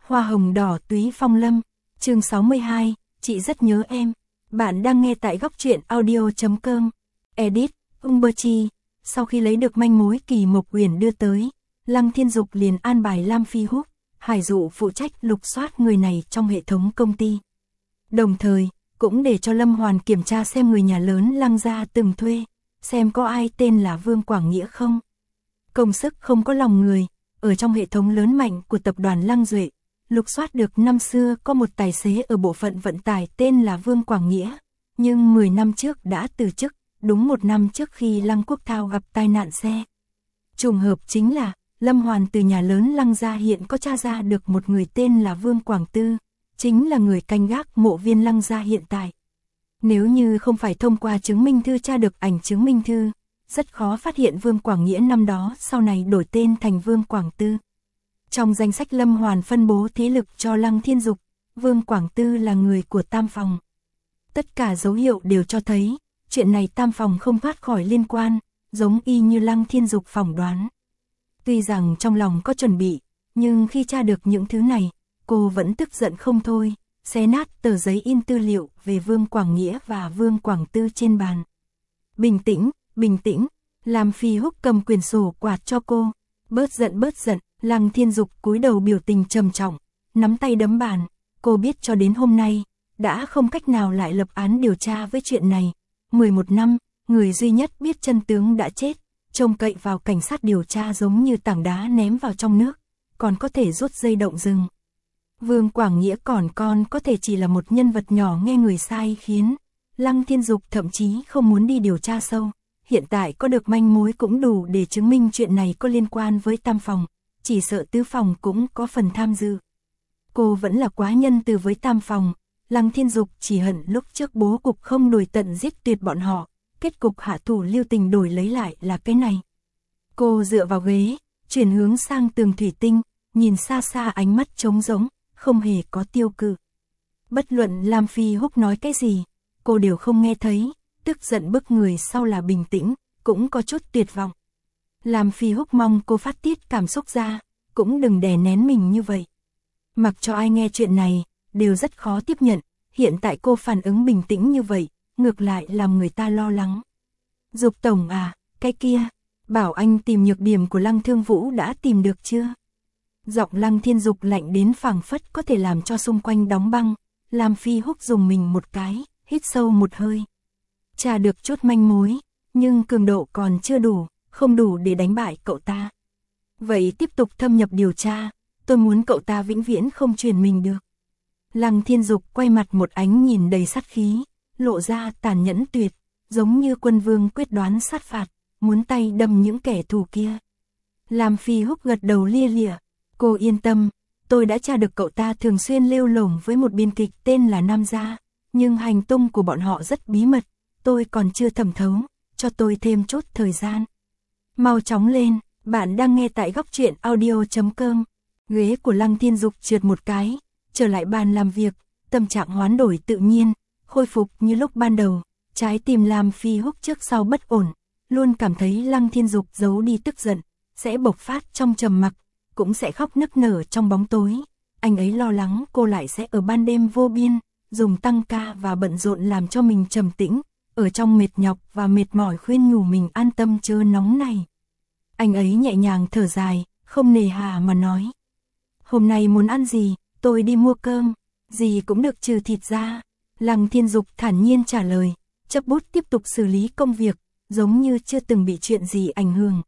Hoa hồng đỏ túy phong lâm, chương 62, chị rất nhớ em. Bạn đang nghe tại góc truyện audio.com. Edit, Umberchi. Sau khi lấy được manh mối Kỳ Mộc Uyển đưa tới, Lăng Thiên Dục liền an bài Lam Phi Húc, Hải Dụ phụ trách lục soát người này trong hệ thống công ty. Đồng thời, cũng để cho Lâm Hoàn kiểm tra xem người nhà lớn Lăng gia từng thuê, xem có ai tên là Vương Quảng Nghĩa không. Công sức không có lòng người, ở trong hệ thống lớn mạnh của tập đoàn Lăng Duệ, lục soát được năm xưa có một tài xế ở bộ phận vận tải tên là Vương Quảng Nghĩa, nhưng 10 năm trước đã từ chức, đúng 1 năm trước khi Lăng Quốc Thao gặp tai nạn xe. Trùng hợp chính là, Lâm Hoàn từ nhà lớn Lăng gia hiện có tra ra được một người tên là Vương Quảng Tư, chính là người canh gác mộ viên Lăng gia hiện tại. Nếu như không phải thông qua chứng minh thư tra được ảnh chứng minh thư, rất khó phát hiện Vương Quảng Nghĩa năm đó sau này đổi tên thành Vương Quảng Tư. Trong danh sách Lâm Hoàn phân bố thế lực cho Lăng Thiên Dục, Vương Quảng Tư là người của Tam Phòng. Tất cả dấu hiệu đều cho thấy, chuyện này Tam Phòng không thoát khỏi liên quan, giống y như Lăng Thiên Dục phỏng đoán. Tuy rằng trong lòng có chuẩn bị, nhưng khi tra được những thứ này, cô vẫn tức giận không thôi, xé nát tờ giấy in tư liệu về Vương Quảng Nghĩa và Vương Quảng Tư trên bàn. Bình tĩnh, bình tĩnh, Lam Phi Húc cầm quyển sổ quạt cho cô, bớt giận. Lăng Thiên Dục cúi đầu biểu tình trầm trọng, nắm tay đấm bàn, cô biết cho đến hôm nay, đã không cách nào lại lập án điều tra với chuyện này. 11 năm, người duy nhất biết chân tướng đã chết, trông cậy vào cảnh sát điều tra giống như tảng đá ném vào trong nước, còn có thể rút dây động rừng. Vương Quảng Nghĩa còn có thể chỉ là một nhân vật nhỏ nghe người sai khiến, Lăng Thiên Dục thậm chí không muốn đi điều tra sâu, hiện tại có được manh mối cũng đủ để chứng minh chuyện này có liên quan với Tam Phòng, chỉ sợ Tứ Phòng cũng có phần tham dự. Cô vẫn là quá nhân từ với Tam Phòng, Lăng Thiên Dục chỉ hận lúc trước bố cục không đuổi tận giết tuyệt bọn họ, kết cục hạ thủ lưu tình đổi lấy lại là cái này. Cô dựa vào ghế, chuyển hướng sang tường thủy tinh, nhìn xa xa ánh mắt trống rỗng, không hề có tiêu cự. Bất luận Lam Phi Húc nói cái gì, cô đều không nghe thấy, tức giận bức người sau là bình tĩnh, cũng có chút tuyệt vọng. Lam Phi Húc mong cô phát tiết cảm xúc ra, cũng đừng đè nén mình như vậy. Mặc cho ai nghe chuyện này, đều rất khó tiếp nhận, hiện tại cô phản ứng bình tĩnh như vậy, ngược lại làm người ta lo lắng. Dục tổng à, cái kia, bảo anh tìm nhược điểm của Lăng Thương Vũ đã tìm được chưa? Giọng Lăng Thiên Dục lạnh đến phảng phất có thể làm cho xung quanh đóng băng, Lam Phi Húc dùng mình một cái, hít sâu một hơi. Tra được chút manh mối, nhưng cường độ còn chưa đủ, không đủ để đánh bại cậu ta. Vậy tiếp tục thâm nhập điều tra, tôi muốn cậu ta vĩnh viễn không chuyển mình được. Lăng Thiên Dục quay mặt một ánh nhìn đầy sát khí, lộ ra tàn nhẫn tuyệt, giống như quân vương quyết đoán sát phạt, muốn tay đâm những kẻ thù kia. Lam Phi Húc gật đầu lia lịa, cô yên tâm, tôi đã tra được cậu ta thường xuyên lêu lổng với một biên kịch tên là Nam Gia, nhưng hành tung của bọn họ rất bí mật, tôi còn chưa thẩm thấu, cho tôi thêm chút thời gian. Mau chóng lên, bạn đang nghe tại góc truyện audio.com. Ghế của Lăng Thiên Dục trượt một cái, trở lại bàn làm việc, tâm trạng hoán đổi tự nhiên, khôi phục như lúc ban đầu, trái tim Lam Phi Húc trước sau bất ổn, luôn cảm thấy Lăng Thiên Dục giấu đi tức giận, sẽ bộc phát trong trầm mặc, cũng sẽ khóc nức nở trong bóng tối. Anh ấy lo lắng cô lại sẽ ở ban đêm vô biên, dùng tăng ca và bận rộn làm cho mình trầm tĩnh, ở trong mệt nhọc và mệt mỏi khuyên nhủ mình an tâm chớ nóng này. Anh ấy nhẹ nhàng thở dài, không nề hà mà nói. Hôm nay muốn ăn gì, tôi đi mua cơm, gì cũng được trừ thịt ra. Lăng Thiên Dục thản nhiên trả lời, chấp bút tiếp tục xử lý công việc, giống như chưa từng bị chuyện gì ảnh hưởng.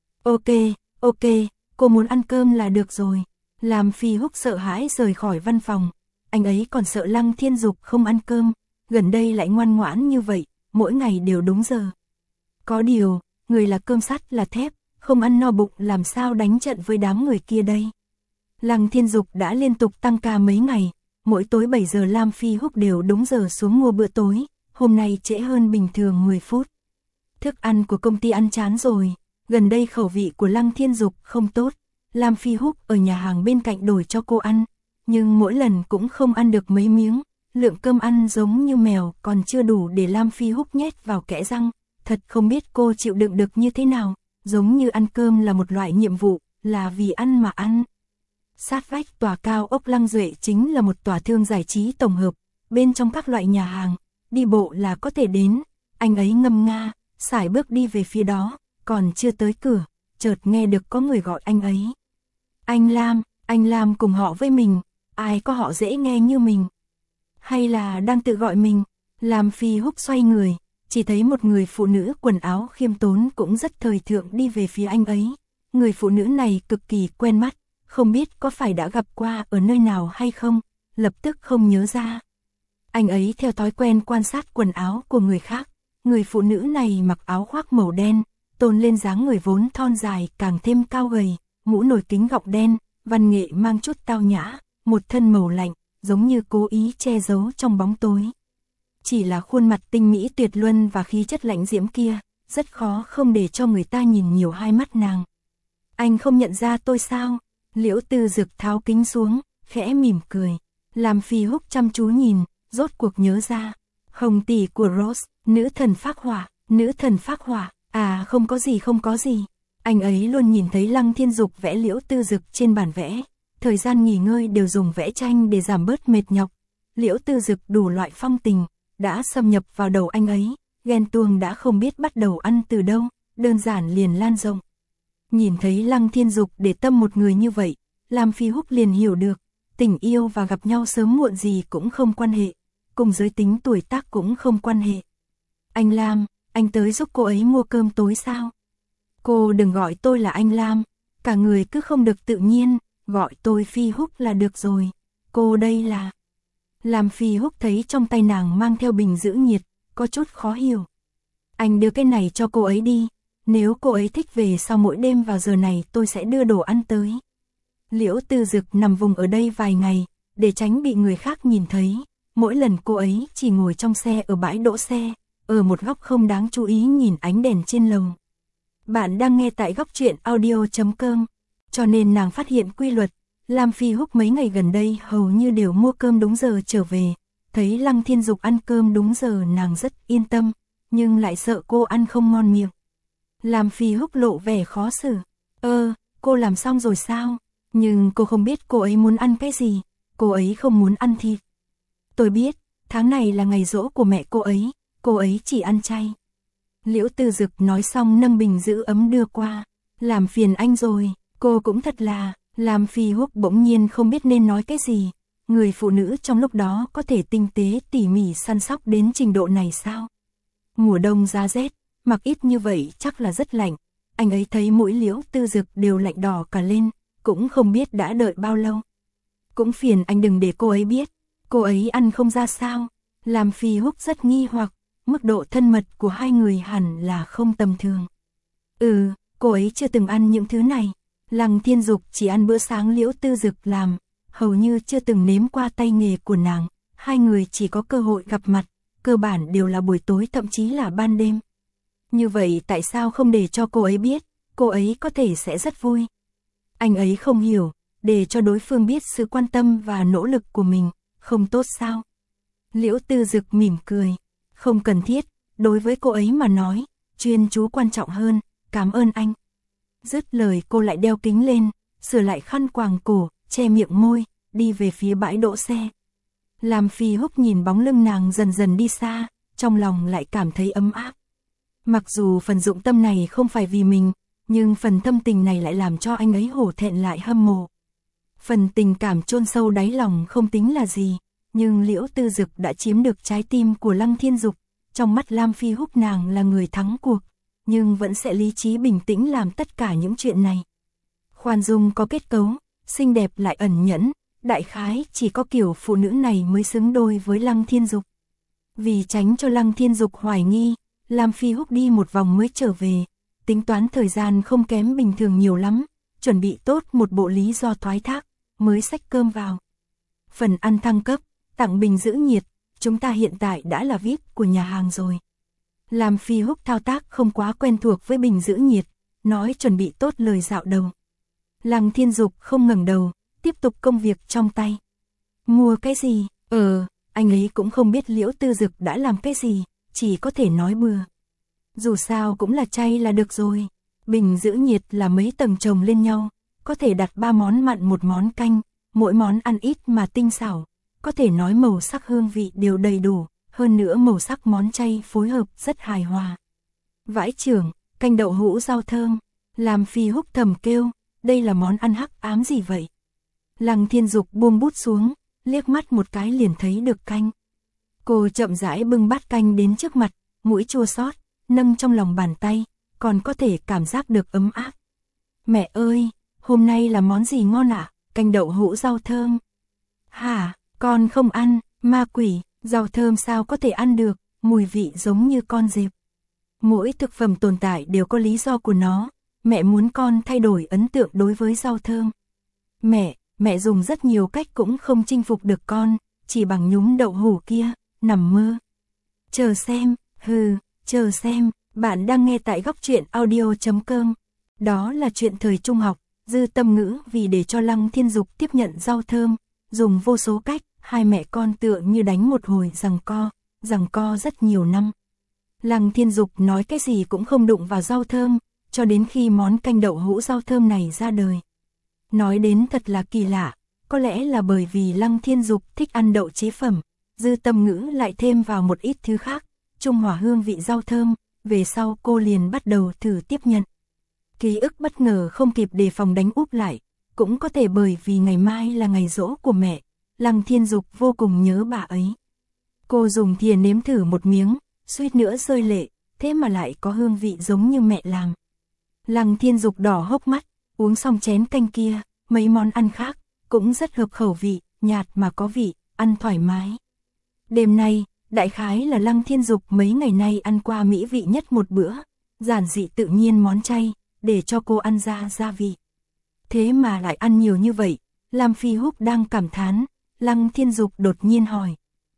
Ok, cô muốn ăn cơm là được rồi. Lam Phi Húc sợ hãi rời khỏi văn phòng, anh ấy còn sợ Lăng Thiên Dục không ăn cơm, gần đây lại ngoan ngoãn như vậy, mỗi ngày đều đúng giờ. Có điều, người là cơm sắt là thép, không ăn no bụng làm sao đánh trận với đám người kia đây. Lăng Thiên Dục đã liên tục tăng ca mấy ngày, mỗi tối 7 giờ Lam Phi Húc đều đúng giờ xuống mua bữa tối, hôm nay trễ hơn bình thường 10 phút. Thức ăn của công ty ăn chán rồi, gần đây khẩu vị của Lăng Thiên Dục không tốt, Lam Phi Húc ở nhà hàng bên cạnh đổi cho cô ăn, nhưng mỗi lần cũng không ăn được mấy miếng, lượng cơm ăn giống như mèo còn chưa đủ để Lam Phi Húc nhét vào kẽ răng, thật không biết cô chịu đựng được như thế nào, giống như ăn cơm là một loại nhiệm vụ, là vì ăn mà ăn. Sát vách tòa cao ốc Lăng Duệ chính là một tòa thương giải trí tổng hợp, bên trong các loại nhà hàng, đi bộ là có thể đến. Anh ấy ngâm nga, sải bước đi về phía đó, còn chưa tới cửa, chợt nghe được có người gọi anh ấy. Anh Lam cùng họ với mình, ai có họ dễ nghe như mình. Hay là đang tự gọi mình? Lam Phi Húc xoay người, chỉ thấy một người phụ nữ quần áo khiêm tốn cũng rất thời thượng đi về phía anh ấy. Người phụ nữ này cực kỳ quen mắt, không biết có phải đã gặp qua ở nơi nào hay không, lập tức không nhớ ra. Anh ấy theo thói quen quan sát quần áo của người khác, người phụ nữ này mặc áo khoác màu đen, tôn lên dáng người vốn thon dài càng thêm cao gầy, mũ nồi kính gọng đen, văn nghệ mang chút tao nhã, một thân màu lạnh, giống như cố ý che giấu trong bóng tối. Chỉ là khuôn mặt tinh mỹ tuyệt luân và khí chất lãnh diễm kia, rất khó không để cho người ta nhìn nhiều hai mắt nàng. Anh không nhận ra tôi sao? Liễu Tư Dực tháo kính xuống, khẽ mỉm cười. Lam Phi Húc chăm chú nhìn, rốt cuộc nhớ ra. Hồng tỷ của Rose, nữ thần phác họa, à không có gì. Anh ấy luôn nhìn thấy Lăng Thiên Dục vẽ Liễu Tư Dực trên bản vẽ. Thời gian nghỉ ngơi đều dùng vẽ tranh để giảm bớt mệt nhọc. Liễu Tư Dực đủ loại phong tình, đã xâm nhập vào đầu anh ấy. Ghen tuông đã không biết bắt đầu ăn từ đâu, đơn giản liền lan rộng. Nhìn thấy Lăng Thiên Dục để tâm một người như vậy, Lam Phi Húc liền hiểu được, tình yêu và gặp nhau sớm muộn gì cũng không quan hệ, cùng giới tính tuổi tác cũng không quan hệ. Anh Lam, anh tới giúp cô ấy mua cơm tối sao? Cô đừng gọi tôi là anh Lam, cả người cứ không được tự nhiên, gọi tôi Phi Húc là được rồi. Cô đây là... Lam Phi Húc thấy trong tay nàng mang theo bình giữ nhiệt, có chút khó hiểu. Anh đưa cái này cho cô ấy đi. Nếu cô ấy thích về sau mỗi đêm vào giờ này tôi sẽ đưa đồ ăn tới. Liễu Tư Dực nằm vùng ở đây vài ngày, để tránh bị người khác nhìn thấy. Mỗi lần cô ấy chỉ ngồi trong xe ở bãi đỗ xe, ở một góc không đáng chú ý nhìn ánh đèn trên lầu. Bạn đang nghe tại góc truyện audio.com, cho nên nàng phát hiện quy luật. Lam Phi Húc mấy ngày gần đây hầu như đều mua cơm đúng giờ trở về. Thấy Lăng Thiên Dục ăn cơm đúng giờ nàng rất yên tâm, nhưng lại sợ cô ăn không ngon miệng. Lam Phi Húc lộ vẻ khó xử. Cô làm xong rồi sao? Nhưng cô không biết cô ấy muốn ăn cái gì. Cô ấy không muốn ăn thịt. Tôi biết, tháng này là ngày giỗ của mẹ cô ấy chỉ ăn chay. Liễu Tư Dực nói xong nâng bình giữ ấm đưa qua. Làm phiền anh rồi, cô cũng thật là... Lam Phi Húc bỗng nhiên không biết nên nói cái gì. Người phụ nữ trong lúc đó có thể tinh tế tỉ mỉ săn sóc đến trình độ này sao? Mùa đông giá rét, mặc ít như vậy chắc là rất lạnh. Anh ấy thấy mũi Liễu Tư Dực đều lạnh đỏ cả lên, cũng không biết đã đợi bao lâu. Cũng phiền anh đừng để cô ấy biết, cô ấy ăn không ra sao. Lam Phi Húc rất nghi hoặc, mức độ thân mật của hai người hẳn là không tầm thường. Cô ấy chưa từng ăn những thứ này. Lăng Thiên Dục chỉ ăn bữa sáng Liễu Tư Dực làm, hầu như chưa từng nếm qua tay nghề của nàng. Hai người chỉ có cơ hội gặp mặt, cơ bản đều là buổi tối thậm chí là ban đêm. Như vậy tại sao không để cho cô ấy biết, cô ấy có thể sẽ rất vui. Anh ấy không hiểu, để cho đối phương biết sự quan tâm và nỗ lực của mình, không tốt sao? Liễu Tư Dực mỉm cười, không cần thiết, đối với cô ấy mà nói, chuyên chú quan trọng hơn, cảm ơn anh. Dứt lời cô lại đeo kính lên, sửa lại khăn quàng cổ, che miệng môi, đi về phía bãi đỗ xe. Lam Phi Húc nhìn bóng lưng nàng dần dần đi xa, trong lòng lại cảm thấy ấm áp. Mặc dù phần dụng tâm này không phải vì mình, nhưng phần thâm tình này lại làm cho anh ấy hổ thẹn lại hâm mộ. Phần tình cảm chôn sâu đáy lòng không tính là gì, nhưng Liễu Tư Dực đã chiếm được trái tim của Lăng Thiên Dục. Trong mắt Lam Phi Húc nàng là người thắng cuộc, nhưng vẫn sẽ lý trí bình tĩnh làm tất cả những chuyện này. Khoan dung có kết cấu, xinh đẹp lại ẩn nhẫn, đại khái chỉ có kiểu phụ nữ này mới xứng đôi với Lăng Thiên Dục. Vì tránh cho Lăng Thiên Dục hoài nghi, Lam Phi Húc đi một vòng mới trở về, tính toán thời gian không kém bình thường nhiều lắm, chuẩn bị tốt một bộ lý do thoái thác, mới xách cơm vào. Phần ăn thăng cấp, tặng bình giữ nhiệt, chúng ta hiện tại đã là VIP của nhà hàng rồi. Lam Phi Húc thao tác không quá quen thuộc với bình giữ nhiệt, nói chuẩn bị tốt lời dạo đầu. Lăng Thiên Dục không ngẩng đầu, tiếp tục công việc trong tay. Mua cái gì? Anh ấy cũng không biết Liễu Tư Dực đã làm cái gì, chỉ có thể nói bừa. Dù sao cũng là chay là được rồi. Bình giữ nhiệt là mấy tầng chồng lên nhau, có thể đặt 3 món mặn một món canh, mỗi món ăn ít mà tinh xảo, có thể nói màu sắc hương vị đều đầy đủ, hơn nữa màu sắc món chay phối hợp rất hài hòa. Vãi chưởng, canh đậu hũ rau thơm, làm Phi Húc thầm kêu, đây là món ăn hắc ám gì vậy? Lăng Thiên Dục buông bút xuống, liếc mắt một cái liền thấy được canh. Cô chậm rãi bưng bát canh đến trước mặt, mũi chua xót, nâng trong lòng bàn tay, còn có thể cảm giác được ấm áp. Mẹ ơi, hôm nay là món gì ngon ạ? Canh đậu hũ rau thơm. Hả, con không ăn, ma quỷ, rau thơm sao có thể ăn được, mùi vị giống như con dẹp. Mỗi thực phẩm tồn tại đều có lý do của nó, mẹ muốn con thay đổi ấn tượng đối với rau thơm. Mẹ dùng rất nhiều cách cũng không chinh phục được con, chỉ bằng nhúng đậu hũ kia, nằm mơ. Chờ xem, chờ xem, bạn đang nghe tại góc truyện audio.com. Đó là chuyện thời trung học, Dư Tâm Ngữ vì để cho Lăng Thiên Dục tiếp nhận rau thơm, dùng vô số cách, hai mẹ con tựa như đánh một hồi giằng co rất nhiều năm. Lăng Thiên Dục nói cái gì cũng không đụng vào rau thơm, cho đến khi món canh đậu hũ rau thơm này ra đời. Nói đến thật là kỳ lạ, có lẽ là bởi vì Lăng Thiên Dục thích ăn đậu chế phẩm, Dư Tâm Ngữ lại thêm vào một ít thứ khác, trung hòa hương vị rau thơm, về sau cô liền bắt đầu thử tiếp nhận. Ký ức bất ngờ không kịp đề phòng đánh úp lại, cũng có thể bởi vì ngày mai là ngày giỗ của mẹ, Lăng Thiên Dục vô cùng nhớ bà ấy. Cô dùng thìa nếm thử một miếng, suýt nữa rơi lệ, thế mà lại có hương vị giống như mẹ làm. Lăng Thiên Dục đỏ hốc mắt, uống xong chén canh kia, mấy món ăn khác, cũng rất hợp khẩu vị, nhạt mà có vị, ăn thoải mái. Đêm nay, đại khái là Lăng Thiên Dục mấy ngày nay ăn qua mỹ vị nhất một bữa, giản dị tự nhiên món chay, để cho cô ăn ra gia vị. Thế mà lại ăn nhiều như vậy, làm Phi Húc đang cảm thán, Lăng Thiên Dục đột nhiên hỏi.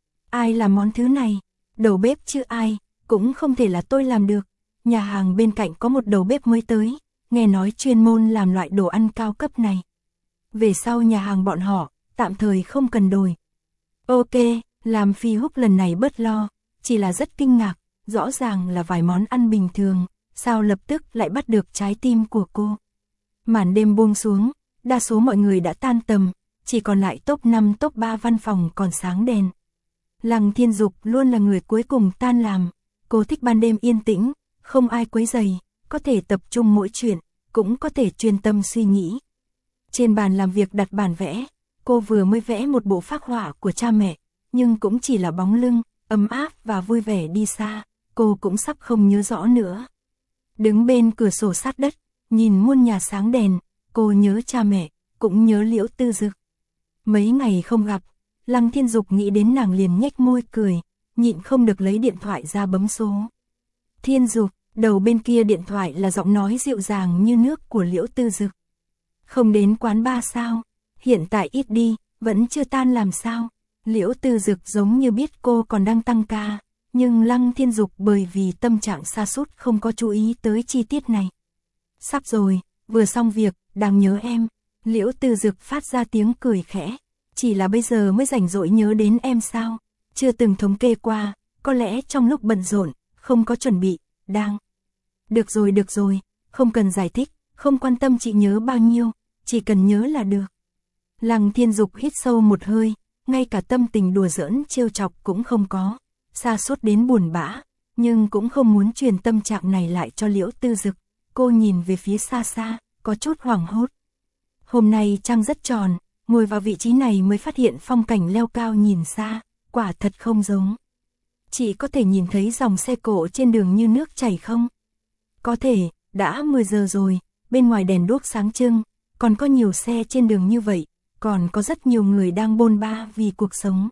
Ai làm món thứ này? Đầu bếp chứ ai, cũng không thể là tôi làm được. Nhà hàng bên cạnh có một đầu bếp mới tới, nghe nói chuyên môn làm loại đồ ăn cao cấp này. Về sau nhà hàng bọn họ, tạm thời không cần đổi. Ok, làm Phi Húc lần này bớt lo, chỉ là rất kinh ngạc, rõ ràng là vài món ăn bình thường, sao lập tức lại bắt được trái tim của cô. Màn đêm buông xuống, đa số mọi người đã tan tầm, chỉ còn lại top 5 top 3 văn phòng còn sáng đèn. Lăng Thiên Dục luôn là người cuối cùng tan làm, cô thích ban đêm yên tĩnh, không ai quấy rầy, có thể tập trung mỗi chuyện, cũng có thể chuyên tâm suy nghĩ. Trên bàn làm việc đặt bản vẽ, cô vừa mới vẽ một bộ phác họa của cha mẹ, nhưng cũng chỉ là bóng lưng, ấm áp và vui vẻ đi xa, cô cũng sắp không nhớ rõ nữa. Đứng bên cửa sổ sát đất, nhìn muôn nhà sáng đèn, cô nhớ cha mẹ, cũng nhớ Liễu Tư Dực. Mấy ngày không gặp, Lăng Thiên Dục nghĩ đến nàng liền nhếch môi cười, nhịn không được lấy điện thoại ra bấm số. Thiên Dục, đầu bên kia điện thoại là giọng nói dịu dàng như nước của Liễu Tư Dực. Không đến quán bar sao? Hiện tại ít đi, vẫn chưa tan làm sao? Liễu Tư Dực giống như biết cô còn đang tăng ca, nhưng Lăng Thiên Dục bởi vì tâm trạng sa sút không có chú ý tới chi tiết này. Sắp rồi, vừa xong việc, đang nhớ em. Liễu Tư Dực phát ra tiếng cười khẽ. Chỉ là bây giờ mới rảnh rỗi nhớ đến em sao? Chưa từng thống kê qua, có lẽ trong lúc bận rộn, không có chuẩn bị, đang. Được rồi, không cần giải thích, không quan tâm chị nhớ bao nhiêu, chỉ cần nhớ là được. Lăng Thiên Dục hít sâu một hơi, ngay cả tâm tình đùa giỡn trêu chọc cũng không có, sa sút đến buồn bã, nhưng cũng không muốn truyền tâm trạng này lại cho Liễu Tư Dực. Cô nhìn về phía xa xa, có chút hoảng hốt. Hôm nay trăng rất tròn, ngồi vào vị trí này mới phát hiện phong cảnh leo cao nhìn xa, quả thật không giống. Chị có thể nhìn thấy dòng xe cộ trên đường như nước chảy không? Có thể, đã 10 giờ rồi, bên ngoài đèn đuốc sáng trưng, còn có nhiều xe trên đường như vậy, còn có rất nhiều người đang bôn ba vì cuộc sống.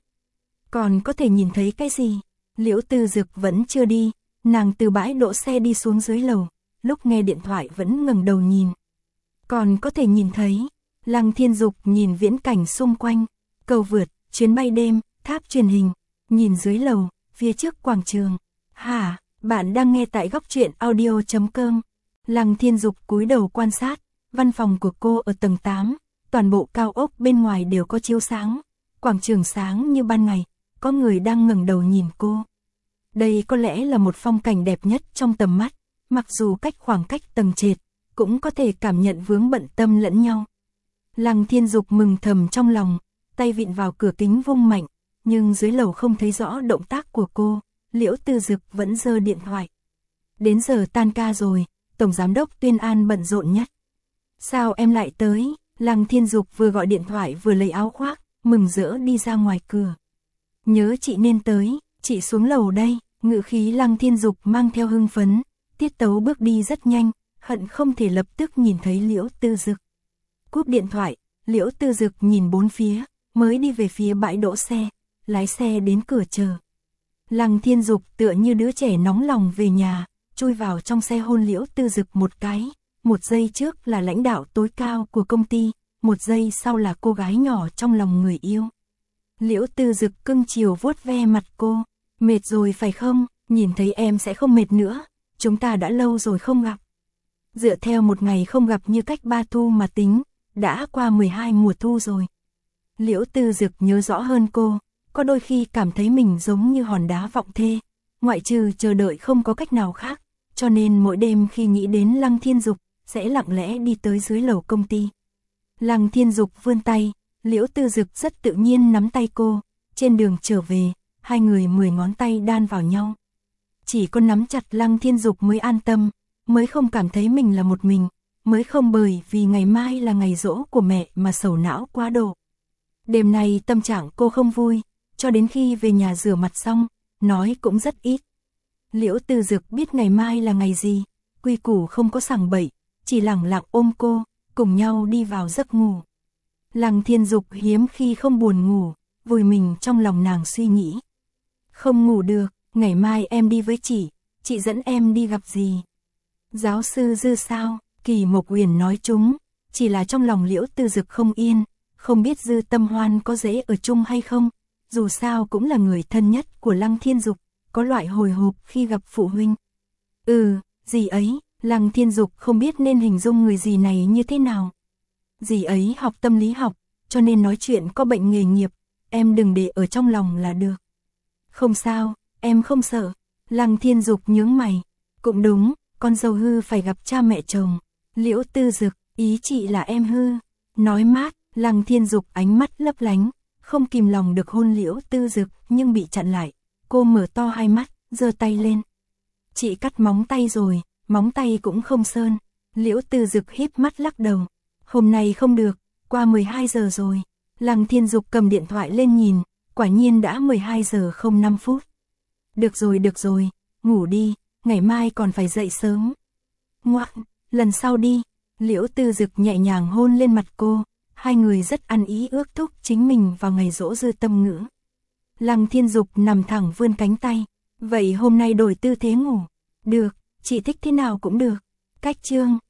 Còn có thể nhìn thấy cái gì? Liễu Tư Dực vẫn chưa đi, nàng từ bãi đỗ xe đi xuống dưới lầu, lúc nghe điện thoại vẫn ngẩng đầu nhìn. Còn có thể nhìn thấy, Lăng Thiên Dục nhìn viễn cảnh xung quanh, cầu vượt, chuyến bay đêm, tháp truyền hình, nhìn dưới lầu, phía trước quảng trường. Hả, bạn đang nghe tại góc truyện audio.com. Lăng Thiên Dục cúi đầu quan sát, văn phòng của cô ở tầng 8, toàn bộ cao ốc bên ngoài đều có chiếu sáng, quảng trường sáng như ban ngày, có người đang ngẩng đầu nhìn cô. Đây có lẽ là một phong cảnh đẹp nhất trong tầm mắt, mặc dù cách khoảng cách tầng trệt, cũng có thể cảm nhận vướng bận tâm lẫn nhau. Lăng Thiên Dục mừng thầm trong lòng, tay vịn vào cửa kính vung mạnh, nhưng dưới lầu không thấy rõ động tác của cô, Liễu Tư Dực vẫn giơ điện thoại. Đến giờ tan ca rồi, Tổng Giám đốc Tuyên An bận rộn nhất. Sao em lại tới? Lăng Thiên Dục vừa gọi điện thoại vừa lấy áo khoác, mừng rỡ đi ra ngoài cửa. Nhớ chị nên tới, chị xuống lầu đây. Ngữ khí Lăng Thiên Dục mang theo hưng phấn, tiết tấu bước đi rất nhanh, hận không thể lập tức nhìn thấy Liễu Tư Dực. Cúp điện thoại, Liễu Tư Dực nhìn bốn phía, mới đi về phía bãi đỗ xe, lái xe đến cửa chờ. Lăng Thiên Dục tựa như đứa trẻ nóng lòng về nhà, chui vào trong xe hôn Liễu Tư Dực một cái. Một giây trước là lãnh đạo tối cao của công ty, một giây sau là cô gái nhỏ trong lòng người yêu. Liễu Tư Dực cưng chiều vuốt ve mặt cô. Mệt rồi phải không? Nhìn thấy em sẽ không mệt nữa, chúng ta đã lâu rồi không gặp. Dựa theo một ngày không gặp như cách 3 thu mà tính, đã qua 12 mùa thu rồi. Liễu Tư Dực nhớ rõ hơn cô, có đôi khi cảm thấy mình giống như hòn đá vọng thê, ngoại trừ chờ đợi không có cách nào khác, cho nên mỗi đêm khi nghĩ đến Lăng Thiên Dục, sẽ lặng lẽ đi tới dưới lầu công ty. Lăng Thiên Dục vươn tay, Liễu Tư Dực rất tự nhiên nắm tay cô, trên đường trở về, hai người 10 ngón tay đan vào nhau. Chỉ có nắm chặt Lăng Thiên Dục mới an tâm, mới không cảm thấy mình là một mình, mới không bởi vì ngày mai là ngày giỗ của mẹ mà sầu não quá độ. Đêm nay tâm trạng cô không vui, cho đến khi về nhà rửa mặt xong, nói cũng rất ít. Liễu Tư Dực biết ngày mai là ngày gì, quy củ không có sằng bậy, chỉ lẳng lặng ôm cô, cùng nhau đi vào giấc ngủ. Lăng Thiên Dục hiếm khi không buồn ngủ, vùi mình trong lòng nàng suy nghĩ. Không ngủ được, ngày mai em đi với chị dẫn em đi gặp gì? Giáo sư Dư sao? Kỳ Mộc Uyển nói chúng, chỉ là trong lòng Liễu Tư Dực không yên, không biết Dư Tâm Hoan có dễ ở chung hay không, dù sao cũng là người thân nhất của Lăng Thiên Dục, có loại hồi hộp khi gặp phụ huynh. Dì ấy, Lăng Thiên Dục không biết nên hình dung người dì này như thế nào. Dì ấy học tâm lý học, cho nên nói chuyện có bệnh nghề nghiệp, em đừng để ở trong lòng là được. Không sao, em không sợ. Lăng Thiên Dục nhướng mày. Cũng đúng, con dâu hư phải gặp cha mẹ chồng. Liễu Tư Dực, ý chị là em hư. Nói mát, Lăng Thiên Dục ánh mắt lấp lánh, không kìm lòng được hôn Liễu Tư Dực nhưng bị chặn lại. Cô mở to hai mắt, giơ tay lên. Chị cắt móng tay rồi, móng tay cũng không sơn. Liễu Tư Dực híp mắt lắc đầu. Hôm nay không được, qua 12 giờ rồi. Lăng Thiên Dục cầm điện thoại lên nhìn, quả nhiên đã 12 giờ 05 phút. Được rồi, ngủ đi, ngày mai còn phải dậy sớm. Ngoan, lần sau đi. Liễu Tư Dực nhẹ nhàng hôn lên mặt cô, hai người rất ăn ý ước thúc chính mình vào ngày giỗ Dư Tâm Ngữ. Lăng Thiên Dục nằm thẳng vươn cánh tay, vậy hôm nay đổi tư thế ngủ. Được, chị thích thế nào cũng được. Cách chương